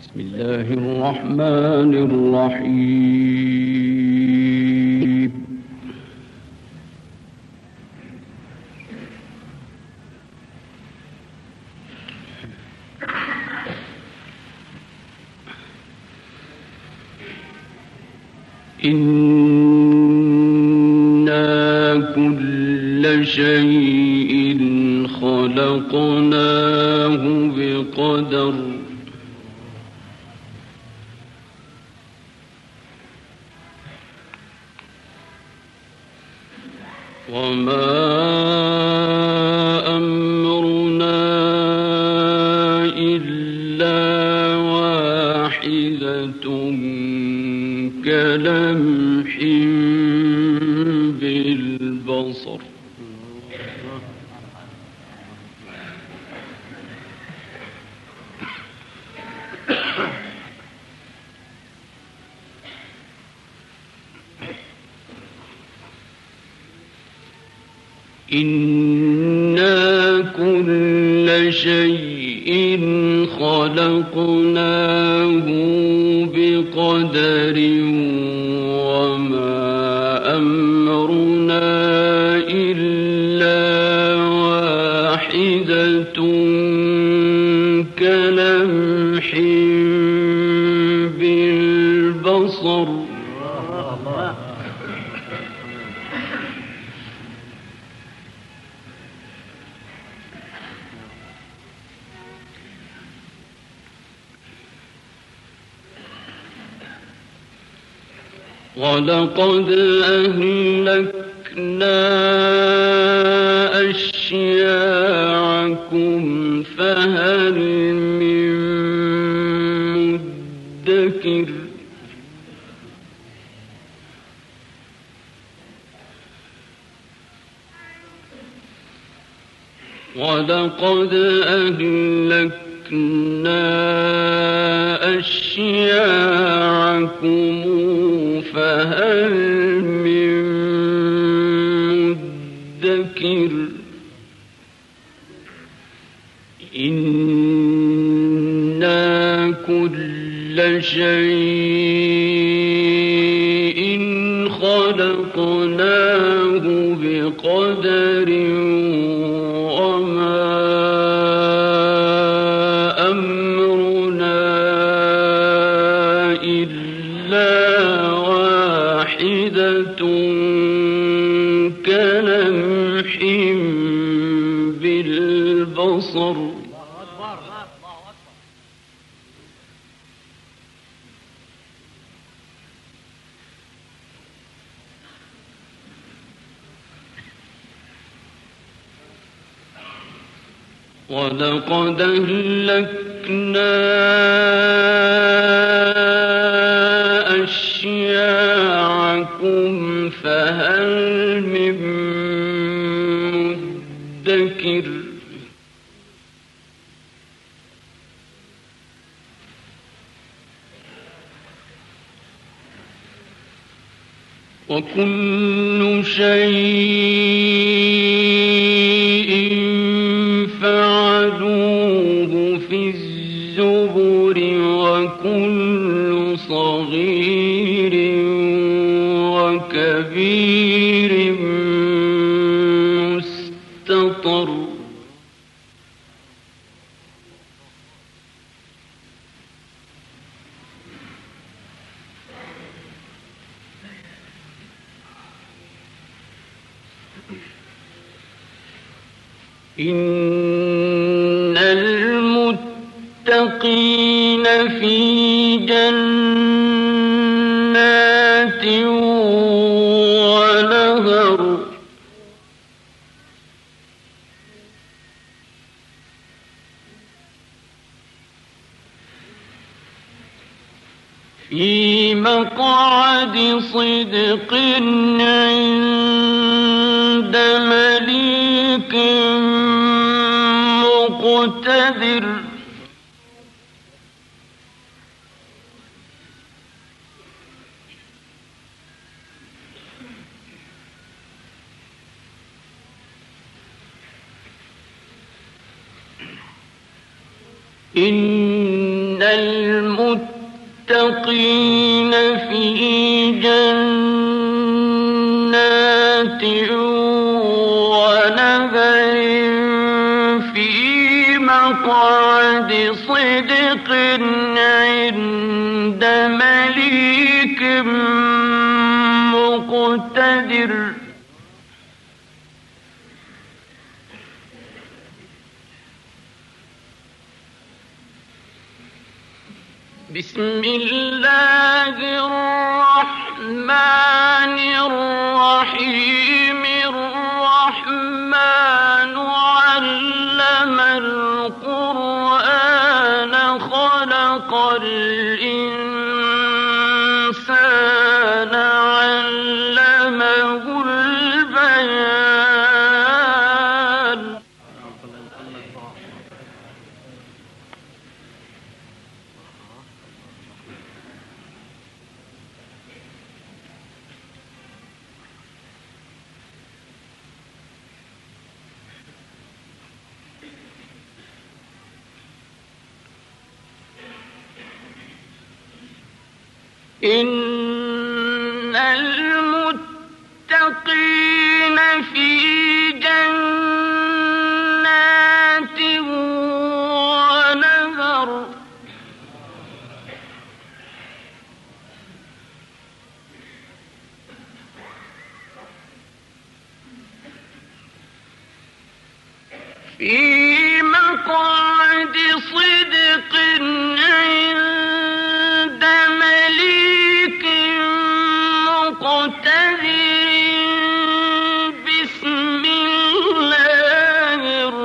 بسم الله الرحمن الرحيم. إنا كل شيء خلقناه بقدر وما أمرنا إلا واحدة كلمح بالبصر إنا كل شيء خلقناه بقدر وما أمرنا إلا واحدة كلمح بالبصر ولقد أهلكنا أشياعكم فهل من مدكر ولقد أهلكنا أشياعكم فهل من مدكر إنا كل شيء خلقناه بقدر وما أمرنا إلا واحدة كلمح بالبصر ولقد أهلكنا أشياعكم فهل من مدكر وكل شيء فعلوه في الزبر وكل صغير وكبير مستطر إن المتقين في جنات ونهر في مقعد صدق عند مليك مقتدر إن المتقين المتقين في جنات ونهر في مقعد صدق عند مليك مقتدر. بسم الله الرحمن الرحيم. الرحمن علم القرآن خلق الإنسان علمه البيان. إن المتقين في جنات ونهر. في مقعد صدق عند مليك مقتدر. بسم الله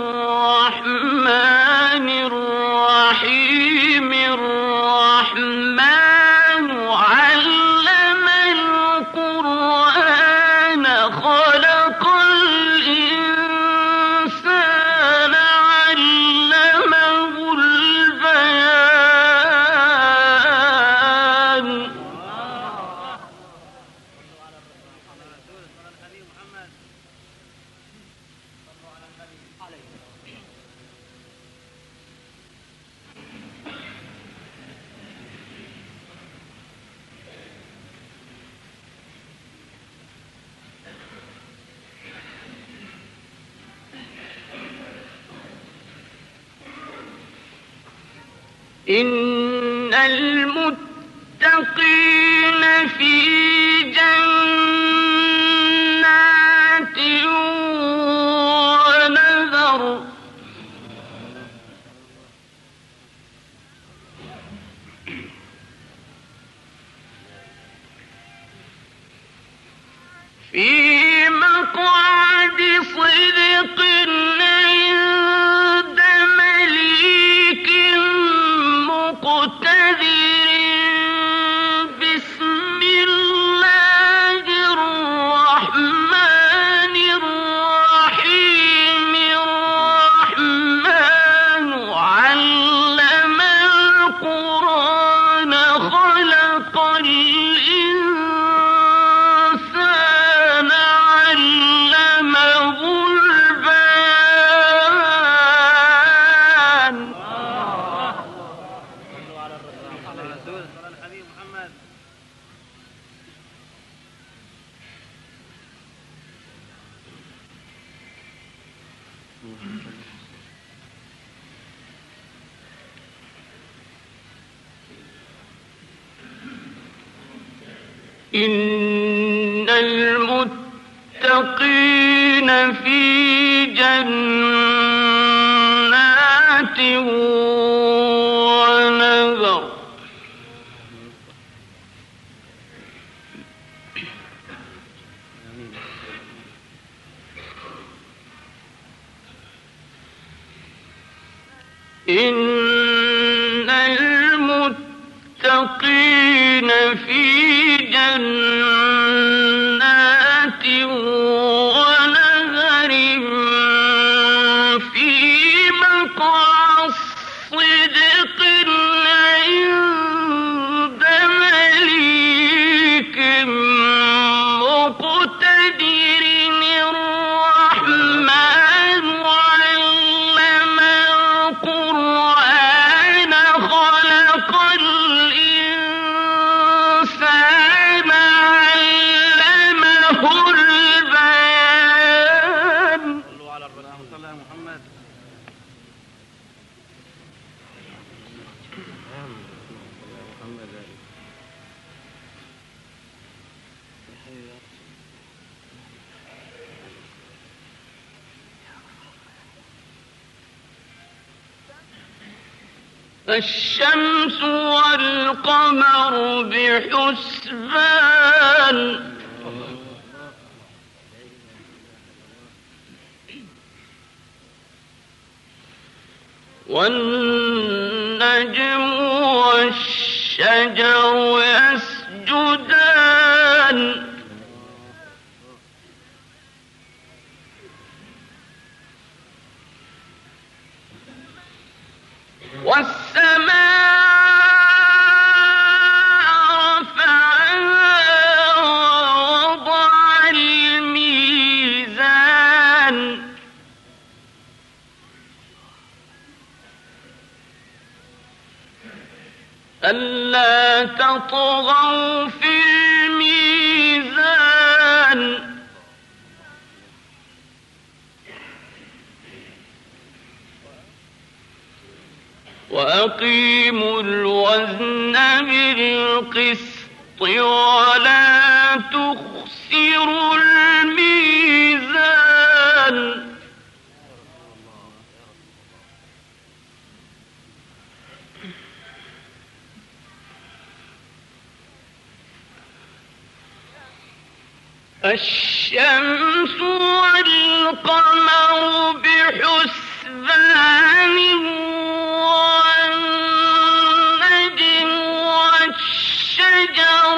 الرحمن الرحيم. الرحمن علم القرآن خلق الإنسان علمه البيان. إن المتقين في جنات ونهر. في مقعد صدق عند مليك مقتدر. بسم الله الرحمن الرحيم. الرحمن علم القرآن خلق الإنسان علمه البيان. إن المتقين في جنات ونهر. إن المتقين في جنات ونهر في مقعد صدق عند مليك مقتدر. الرحمن علم القرآن خلق الإنسان الشمس والقمر بحسبان والنجم والشجر يسجدان والسماء رفعها ووضع الميزان ألا تطغوا في الميزان وأقيموا الوزن بالقسط ولا تخسروا الميزان الشمس والقمر بحسبان والنجم والشجر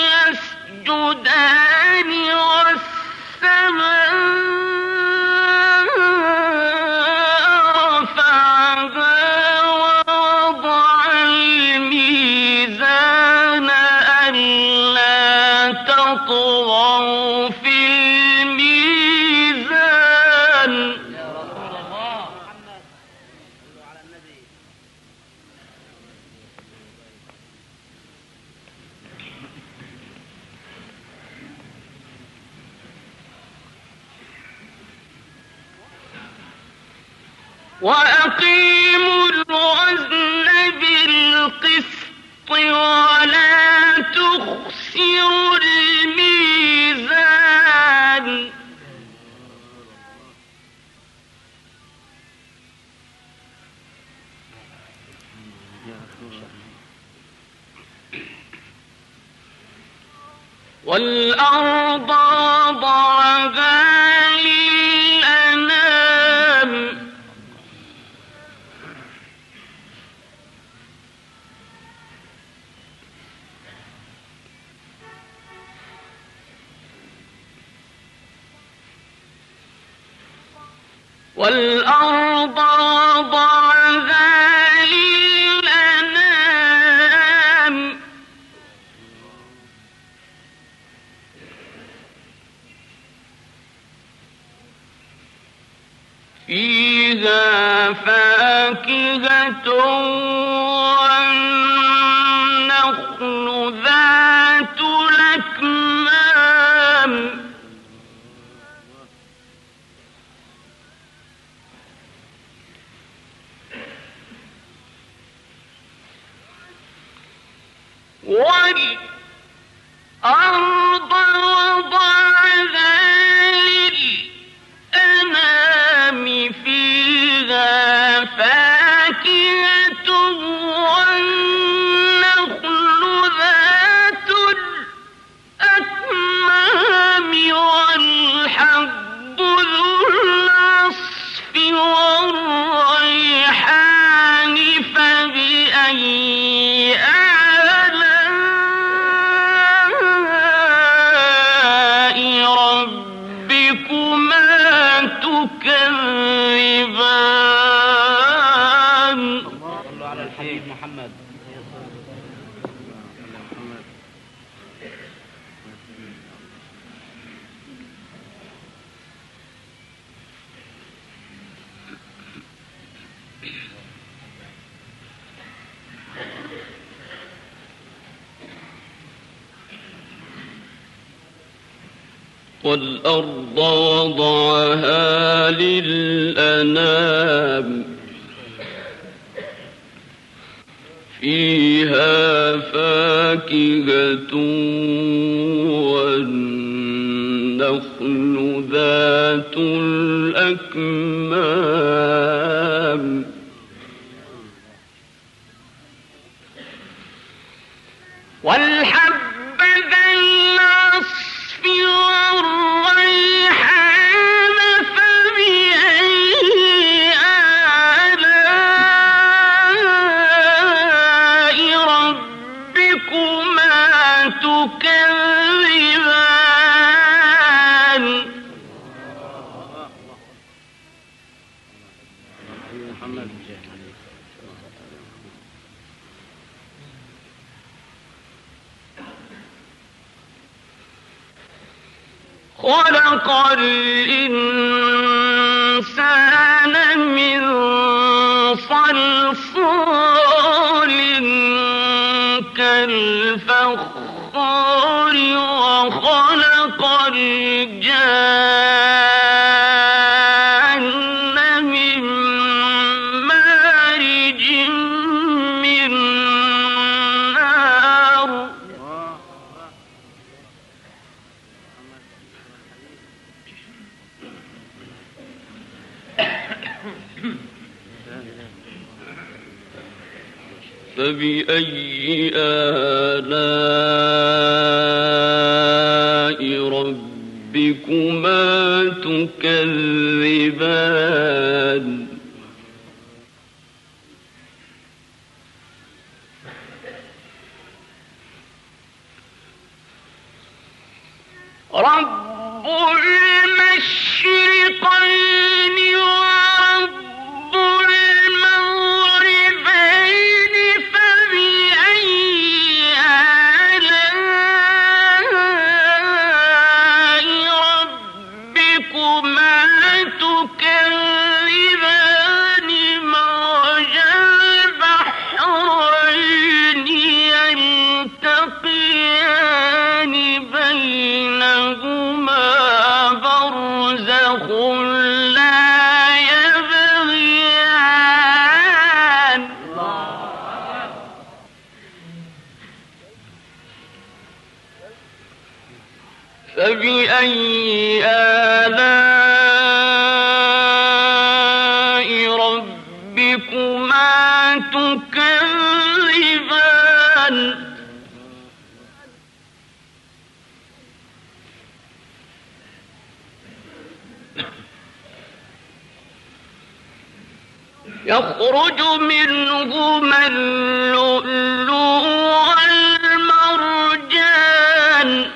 يسجدان والسماء رفعها ووضع الميزان ألا تطغوا في الميزان وأقيموا الوزن بالقسط ولا تخسروا الميزان والأرض وضعها للأنام والأرض وضعها للأنام فيها فاكهة والنخل ذات الأكمام والأرض وضعها للأنام فيها فاكهة والنخل ذات الأكمام والحب ذو العصف والريحان فبأي ربكما تكذبان صلوا على الحبيب محمد. والأرض وضعها للأنام فيها فاكهة والنخل ذات الأكمام والحبذا العصف والريحان فبأي آلاء ربكما تكذبان خلق الإنسان من صلصال كالفخار وخلق الجان من مارج من نار فبأي آلاء ربكما تكذبان رب المشرقين ورب المغربين فبأي آلاء ربكما تكذبان مرج البحرين يلتقيان بينهما برزخ لا يبغيان فبأي آلاء ربكما تكذبان يخرج منهما اللؤلؤ والمرجان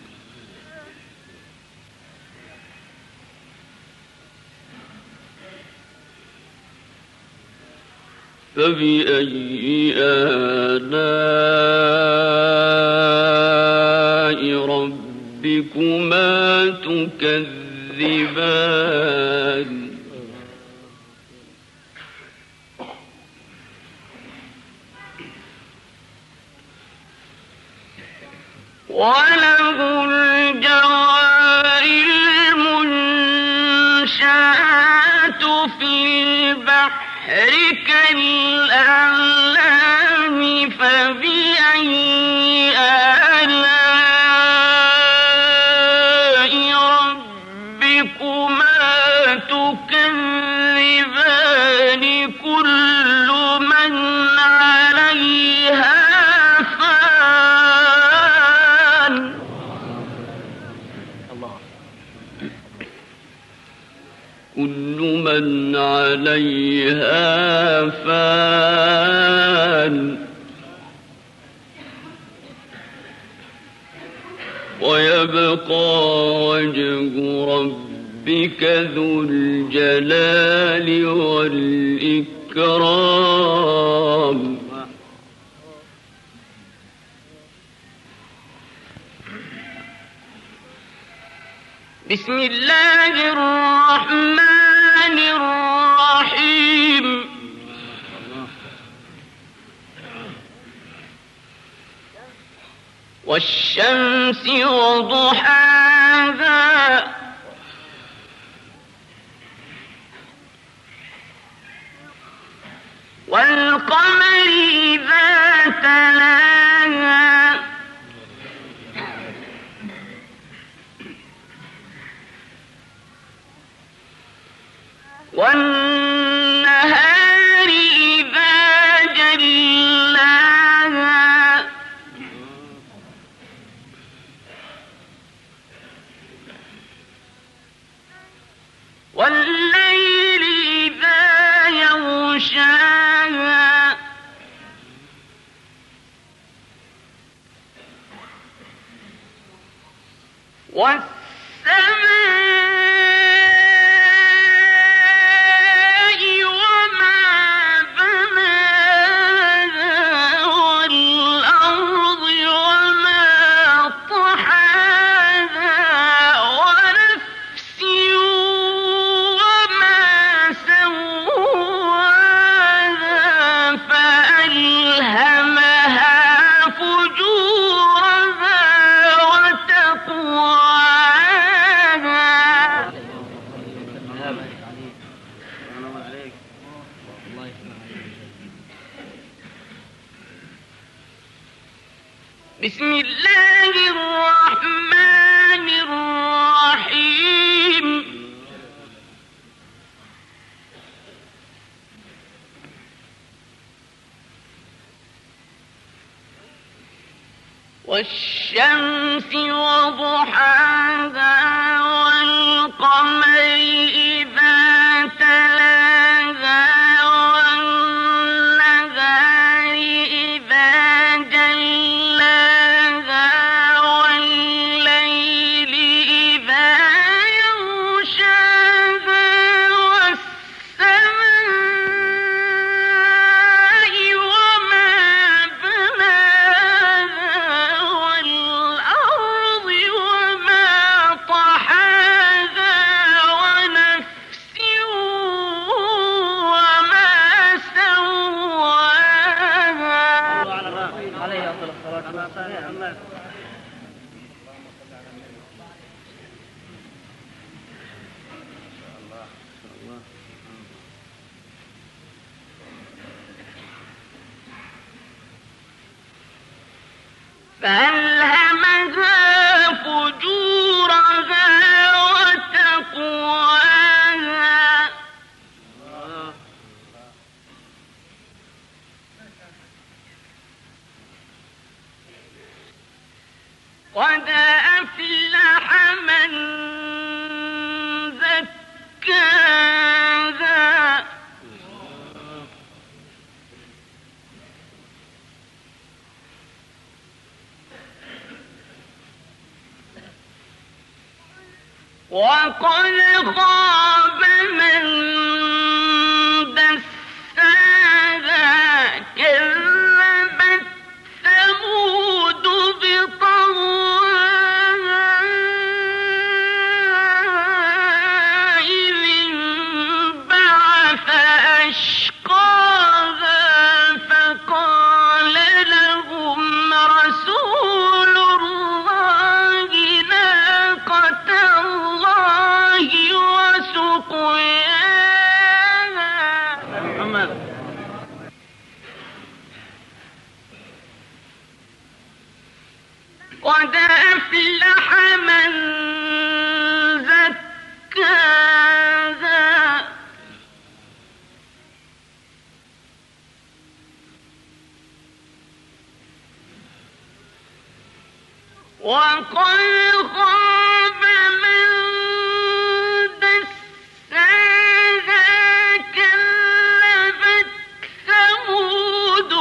فبأي آلاء ربكما تكذبان وله الجوار المنشآت في البحر كالأعلام فبأي آلاء ربكما تكذبان كل من عليها فان كل من عليها فان ويبقى وجه ربك ذو الجلال والإكرام بسم الله الرحمن الرحيم والشمس وضحاها والقمر إذا تلاها والنهار إذا جلاها بسم الله الرحمن الرحيم والشمس وضحاها والقمر إذا تلاها والنهار إذا جلاها والليل إذا يغشاها والسماء وما بناها والأرض وما طحاها ونفس وما سواها عليه أفضل الصلاة والسلام. فألهمها فجورها وتقواها قد أفلح من زكاها وقد خاب من دساها كذبت ثمود بطغواها إذ انبعث أشقاها فقال لهم رسول الله ناقة الله وسقياها محمد قد أفلح من زكاها وقد خاب من دساها كذبت ثمود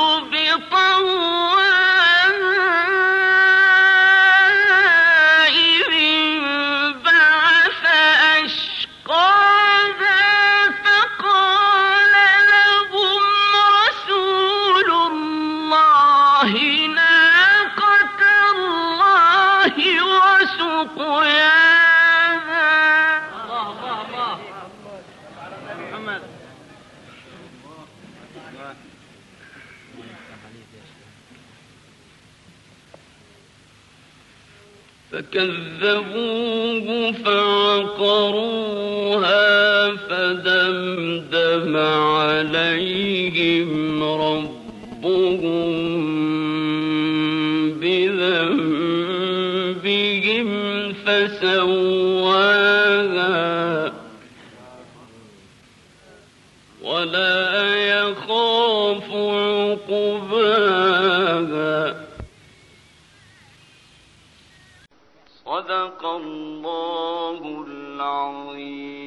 بطغواها إذ انبعث أشقاها فقال لهم رسول الله ناقة الله وسقياها الله محمد فكذبوه فعقروها فدمدم عليهم ربهم بذنبهم فسواها ولا يخاف عقباها صدق الله العظيم.